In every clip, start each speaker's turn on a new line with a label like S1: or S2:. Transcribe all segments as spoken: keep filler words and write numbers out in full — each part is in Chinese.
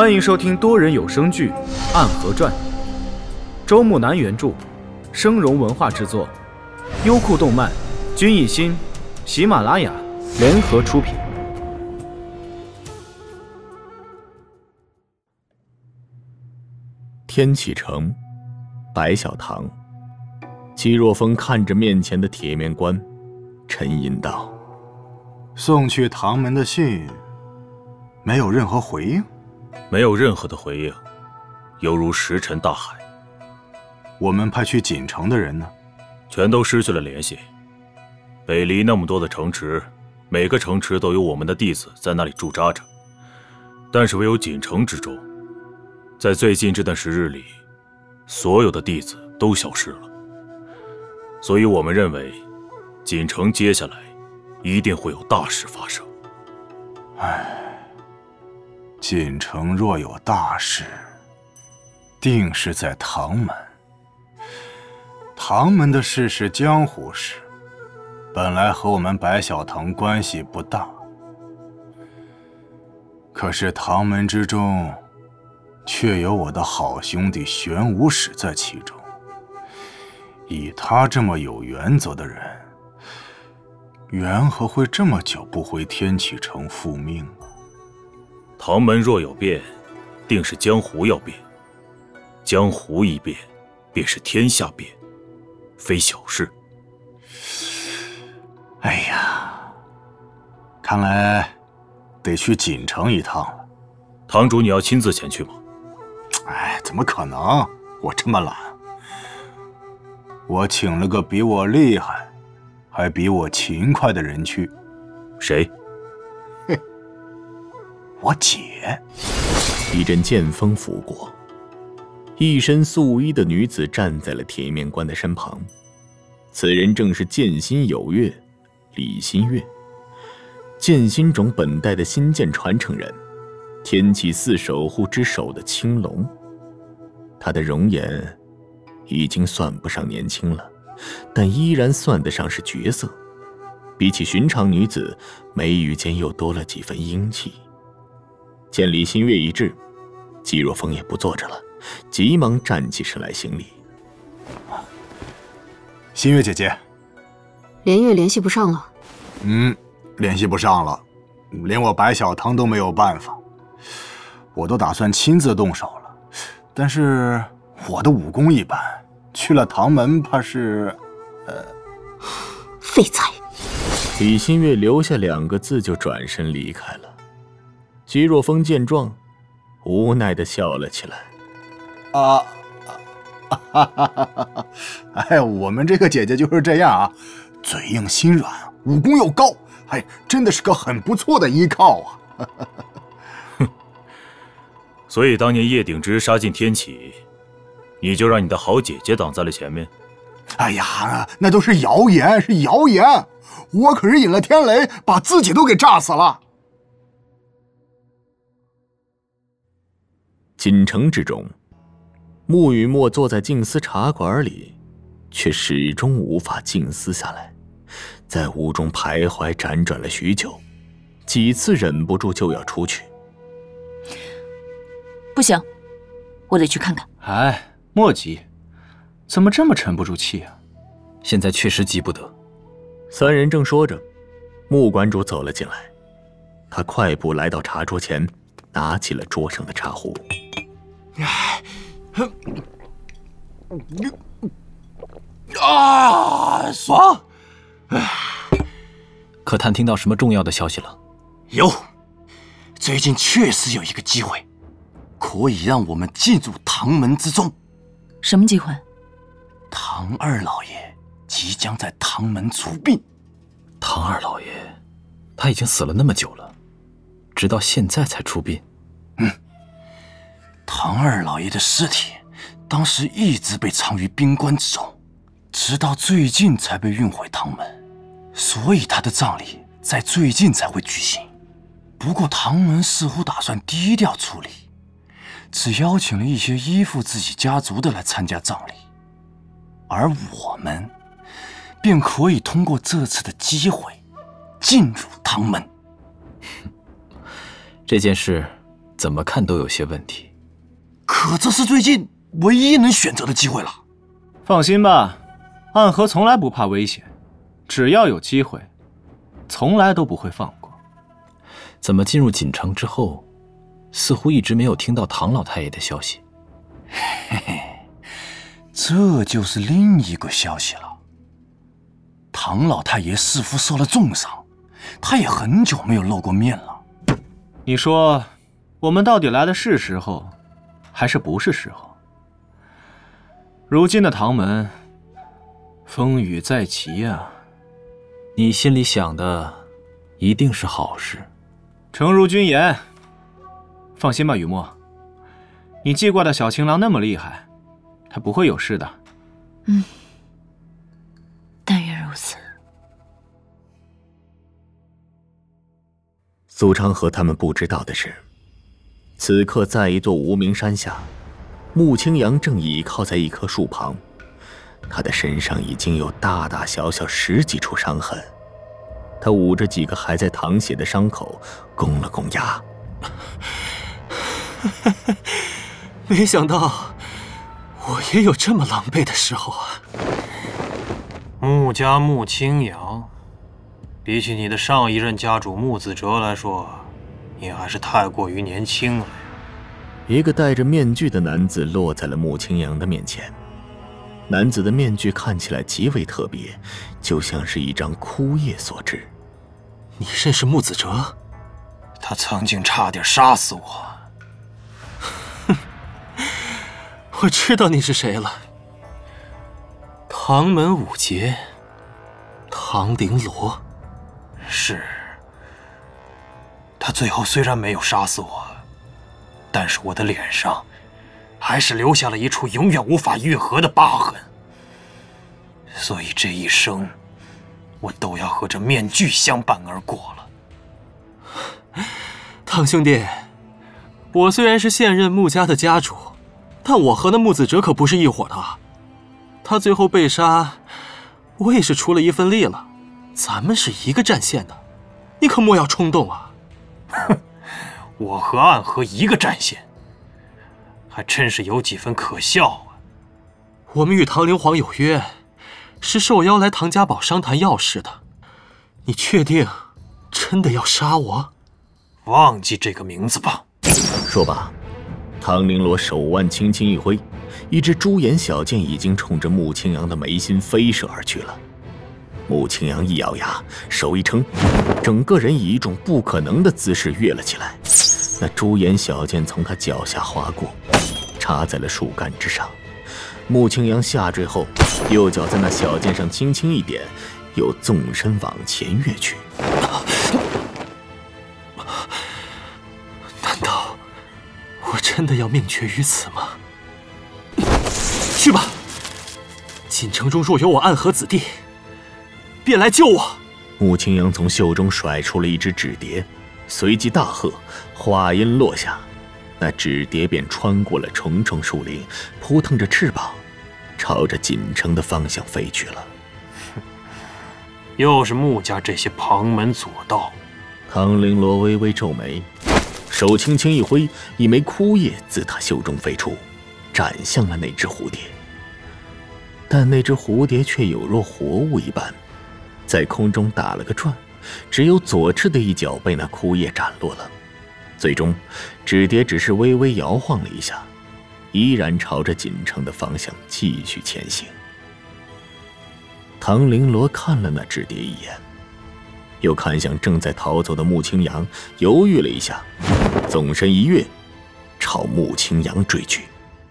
S1: 欢迎收听多人有声剧《暗河传》，周木南原著，生荣文化制作，优酷动漫、君艺心、喜马拉雅联合出品。
S2: 天启城，白小堂，姬若风看着面前的铁面关，沉吟道：“
S3: 送去唐门的信，没有任何回应。”
S4: 没有任何的回应，犹如石沉大海。
S3: 我们派去锦城的人呢？
S4: 全都失去了联系。北离那么多的城池，每个城池都有我们的弟子在那里驻扎着，但是唯有锦城之中，在最近这段时日里，所有的弟子都消失了。所以我们认为，锦城接下来一定会有大事发生。
S3: 唉。锦城若有大事，定是在唐门。唐门的事是江湖事，本来和我们白小堂关系不大。可是唐门之中，却有我的好兄弟玄武使在其中。以他这么有原则的人，缘何会这么久不回天启城复命啊？
S4: 唐门若有变，定是江湖要变。江湖一变，便是天下变，非小事。
S3: 哎呀，看来得去锦城一趟了。
S4: 堂主，你要亲自前去吗？
S3: 哎，怎么可能？我这么懒。我请了个比我厉害，还比我勤快的人去。
S4: 谁？
S3: 我姐。
S2: 一阵剑风拂过，一身素衣的女子站在了铁面关的身旁。此人正是剑心有月李新月，剑心种本代的新剑传承人，天启寺守护之首的青龙。她的容颜已经算不上年轻了，但依然算得上是绝色。比起寻常女子，眉宇间又多了几分英气。见李新月一至，姬若风也不坐着了，急忙站起身来行礼。
S3: 新月姐姐，
S5: 连月联系不上了。
S3: 嗯，联系不上了，连我白小堂都没有办法。我都打算亲自动手了，但是我的武功一般，去了唐门怕是……呃，
S5: 废材。
S2: 李新月留下两个字就转身离开了。姬若风见状，无奈地笑了起来。
S3: 啊，哈哈哈哈！哎，我们这个姐姐就是这样啊，嘴硬心软，武功又高，哎，真的是个很不错的依靠啊。
S4: 哼，所以当年叶鼎之杀进天启，你就让你的好姐姐挡在了前面？
S3: 哎呀，那都是谣言，是谣言！我可是引了天雷，把自己都给炸死了。
S2: 锦城之中，穆雨墨坐在静思茶馆里，却始终无法静思下来，在屋中徘徊辗转了许久，几次忍不住就要出去。
S6: 不行，我得去看看。
S1: 哎，莫急，怎么这么沉不住气啊？现在确实急不得。
S2: 三人正说着，穆馆主走了进来，他快步来到茶桌前，拿起了桌上的茶壶。
S7: 啊，爽！
S1: 可探听到什么重要的消息了？
S7: 有，最近确实有一个机会，可以让我们进入唐门之中。
S6: 什么机会？
S7: 唐二老爷即将在唐门出殡。
S1: 唐二老爷，他已经死了那么久了，直到现在才出殡。
S7: 嗯。唐二老爷的尸体当时一直被藏于冰棺之中，直到最近才被运回唐门，所以他的葬礼在最近才会举行。不过唐门似乎打算低调处理，只邀请了一些依附自己家族的来参加葬礼，而我们便可以通过这次的机会进入唐门。
S1: 这件事
S7: 怎么看都有些问题。可这是最近唯一能选择的机会了。
S1: 放心吧，暗河从来不怕危险，只要有机会，从来都不会放过。
S7: 怎么进入锦城之后，似乎一直没有听到唐老太爷的消息？嘿嘿，这就是另一个消息了。唐老太爷似乎受了重伤，他也很久没有露过面了。
S1: 你说，我们到底来的是时候，还是不是时候？如今的唐门，风雨再起呀、啊。
S7: 你心里想的，一定是好事。
S1: 诚如君言。放心吧，雨墨，你记挂的小情郎那么厉害，他不会有事的。
S6: 嗯，但愿如此。
S2: 苏昌和他们不知道的是，此刻在一座无名山下，穆青阳正倚靠在一棵树旁，他的身上已经有大大小小十几处伤痕。他捂着几个还在淌血的伤口，拱了拱牙。
S8: 没想到我也有这么狼狈的时候啊！穆家穆青阳，比起你的上一任家主穆子哲来说，你还是太过于年轻了。
S2: 一个戴着面具的男子落在了穆青阳的面前。男子的面具看起来极为特别，就像是一张枯叶所制。
S8: 你认识穆子哲？
S7: 他曾经差点杀死我。
S8: 哼，我知道你是谁了。唐门五杰，唐绫罗。
S7: 是。他最后虽然没有杀死我，但是我的脸上还是留下了一处永远无法愈合的疤痕。所以这一生，我都要和这面具相伴而过了。
S8: 唐兄弟，我虽然是现任穆家的家主，但我和那穆子哲可不是一伙的。他最后被杀，我也是出了一份力了。咱们是一个战线的，你可莫要冲动啊！
S7: 哼，我和暗河一个战线，还真是有几分可笑啊。
S8: 我们与唐灵皇有约，是受邀来唐家堡商谈要事的。你确定真的要杀我？
S7: 忘记这个名字吧。
S2: 说罢，唐绫罗手腕轻轻一挥，一支朱颜小剑已经冲着穆青阳的眉心飞射而去了。穆青阳一咬牙，手一撑，整个人以一种不可能的姿势跃了起来。那朱颜小剑从他脚下划过，插在了树干之上。穆青阳下坠后，右脚在那小剑上轻轻一点，又纵身往前跃去。
S8: 难道我真的要命绝于此吗？去吧，锦城中若有我暗河子弟，便来救我。
S2: 穆青阳从袖中甩出了一只纸蝶，随即大喝，话音落下，那纸蝶便穿过了重重树林，扑腾着翅膀，朝着锦城的方向飞去了。
S7: 又是穆家这些旁门左道。
S2: 唐绫罗微微皱眉，手轻轻一挥，一枚枯叶自他袖中飞出，斩向了那只蝴蝶。但那只蝴蝶却有若活物一般，在空中打了个转，只有左翅的一角被那枯叶斩落了。最终，纸蝶只是微微摇晃了一下，依然朝着锦城的方向继续前行。唐绫罗看了那纸蝶一眼，又看向正在逃走的穆青阳，犹豫了一下，纵身一跃，朝穆青阳追去。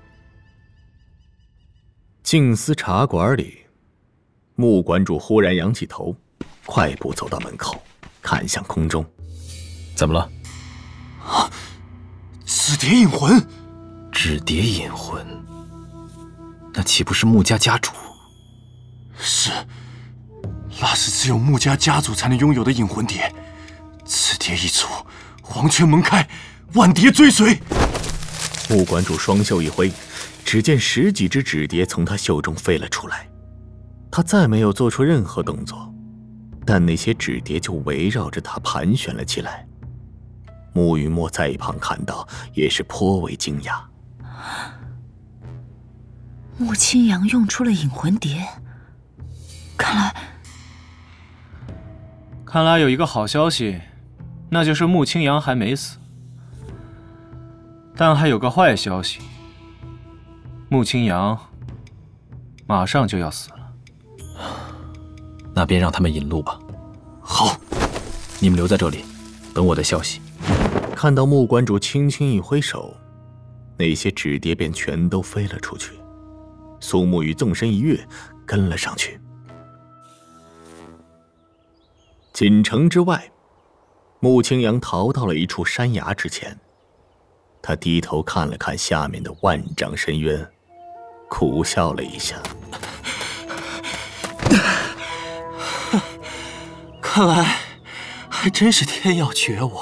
S2: 静思茶馆里，穆馆主忽然仰起头，快步走到门口，看向空中。
S7: 怎么了？
S8: 啊！纸蝶引魂！
S7: 纸蝶引魂，那岂不是穆家家主？
S8: 是，那是只有穆家家主才能拥有的引魂蝶。此蝶一出，黄泉门开，万蝶追随。
S2: 穆馆主双袖一挥，只见十几只纸蝶从他袖中飞了出来。他再没有做出任何动作，但那些纸蝶就围绕着他盘旋了起来。 穆雨墨在一旁看到，也是颇为惊讶。
S6: 穆青阳用出了引魂蝶，看来……
S1: 看来有一个好消息，那就是穆青阳还没死。但还有个坏消息，穆青阳马上就要死了。
S8: 那便让他们引路吧。好，你们留在这里，等我的消息。
S2: 看到穆馆主轻轻一挥手，那些纸蝶便全都飞了出去。苏沐雨纵身一跃，跟了上去。锦城之外，穆青阳逃到了一处山崖之前。他低头看了看下面的万丈深渊，苦笑了一下。
S8: 看来还真是天要绝我。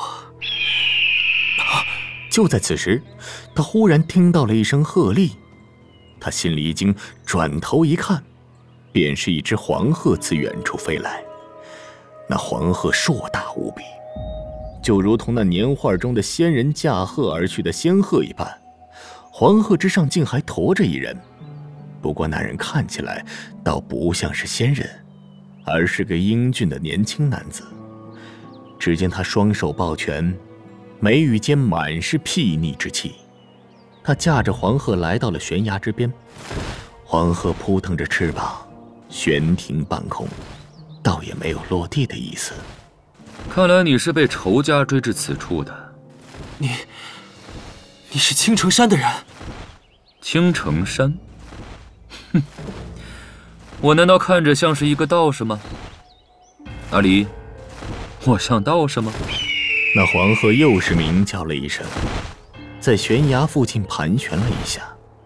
S2: 就在此时，他忽然听到了一声鹤唳，他心里一惊，转头一看，便是一只黄鹤自远处飞来。那黄鹤硕大无比，就如同那年画中的仙人驾鹤而去的仙鹤一般。黄鹤之上竟还驮着一人，不过那人看起来倒不像是仙人，而是个英俊的年轻男子。只见他双手抱拳，眉宇间满是睥睨之气。他驾着黄鹤来到了悬崖之边，黄鹤扑腾着翅膀，悬停半空，倒也没有落地的意思。
S9: 看来你是被仇家追至此处的。
S8: 你，你是青城山的人？
S9: 青城山？哼，我难道看着像是一个道士吗？阿离，我像道士吗？
S2: 那黄鹤又是鸣叫了一声，在悬崖附近盘旋了一下。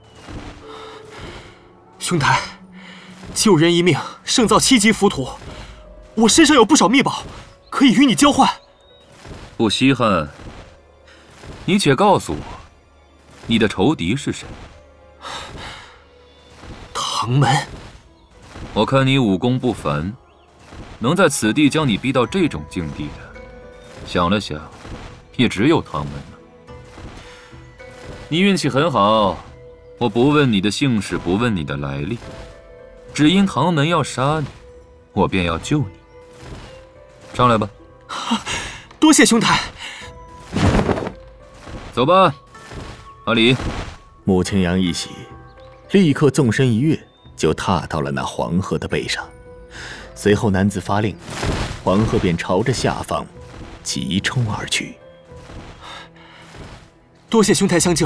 S8: 兄台，救人一命胜造七级浮屠，我身上有不少秘宝，可以与你交换。
S9: 不稀罕。你且告诉我，你的仇敌是谁？
S8: 唐门。
S9: 我看你武功不凡，能在此地将你逼到这种境地的，想了想，也只有唐门了。你运气很好，我不问你的姓氏，不问你的来历，只因唐门要杀你，我便要救你。上来吧。
S8: 多谢兄台。
S9: 走吧，阿离。
S2: 穆青阳一喜，立刻纵身一跃，就踏到了那黄鹤的背上。随后男子发令，黄鹤便朝着下方急冲而去。
S8: 多谢兄台相救。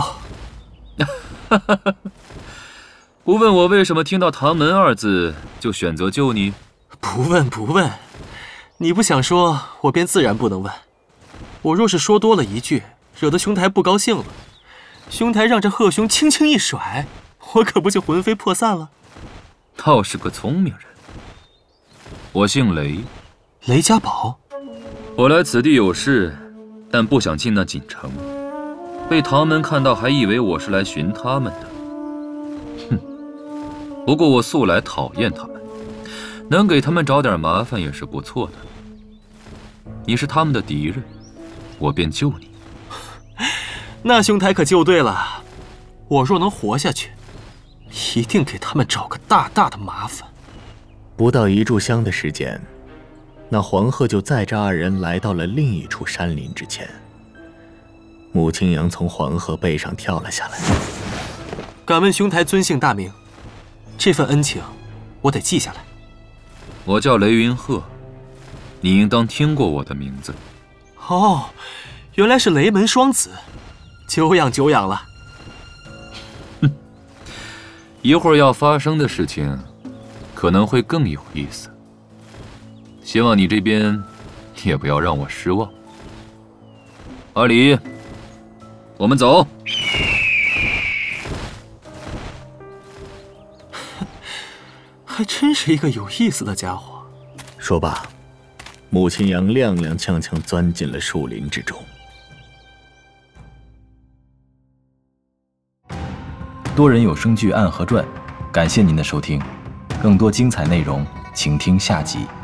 S9: 不问我为什么听到唐门二字就选择救你？
S8: 不问不问，你不想说，我便自然不能问。我若是说多了一句，惹得兄台不高兴了，兄台让这鹤兄轻轻一甩，我可不就魂飞魄散了？
S9: 倒是个聪明人。我姓雷，
S8: 雷家宝。
S9: 我来此地有事，但不想进那锦城。被唐门看到，还以为我是来寻他们的。哼！不过我素来讨厌他们，能给他们找点麻烦也是不错的。你是他们的敌人，我便救你。
S8: 那兄台可救对了，我若能活下去，一定给他们找个大大的麻烦。
S2: 不到一炷香的时间，那黄鹤就载着二人来到了另一处山林之前。穆青阳从黄鹤背上跳了下来。
S8: 敢问兄台尊姓大名？这份恩情，我得记下来。
S9: 我叫雷云鹤，你应当听过我的名字。
S8: 哦，原来是雷门双子，久仰久仰了。
S9: 哼，一会儿要发生的事情，可能会更有意思。希望你这边也不要让我失望。阿离，我们走。
S8: 还真是一个有意思的家伙。
S2: 说罢，穆青阳踉踉跄跄钻进了树林之中。
S10: 多人有声剧《暗河传》，感谢您的收听，更多精彩内容，请听下集。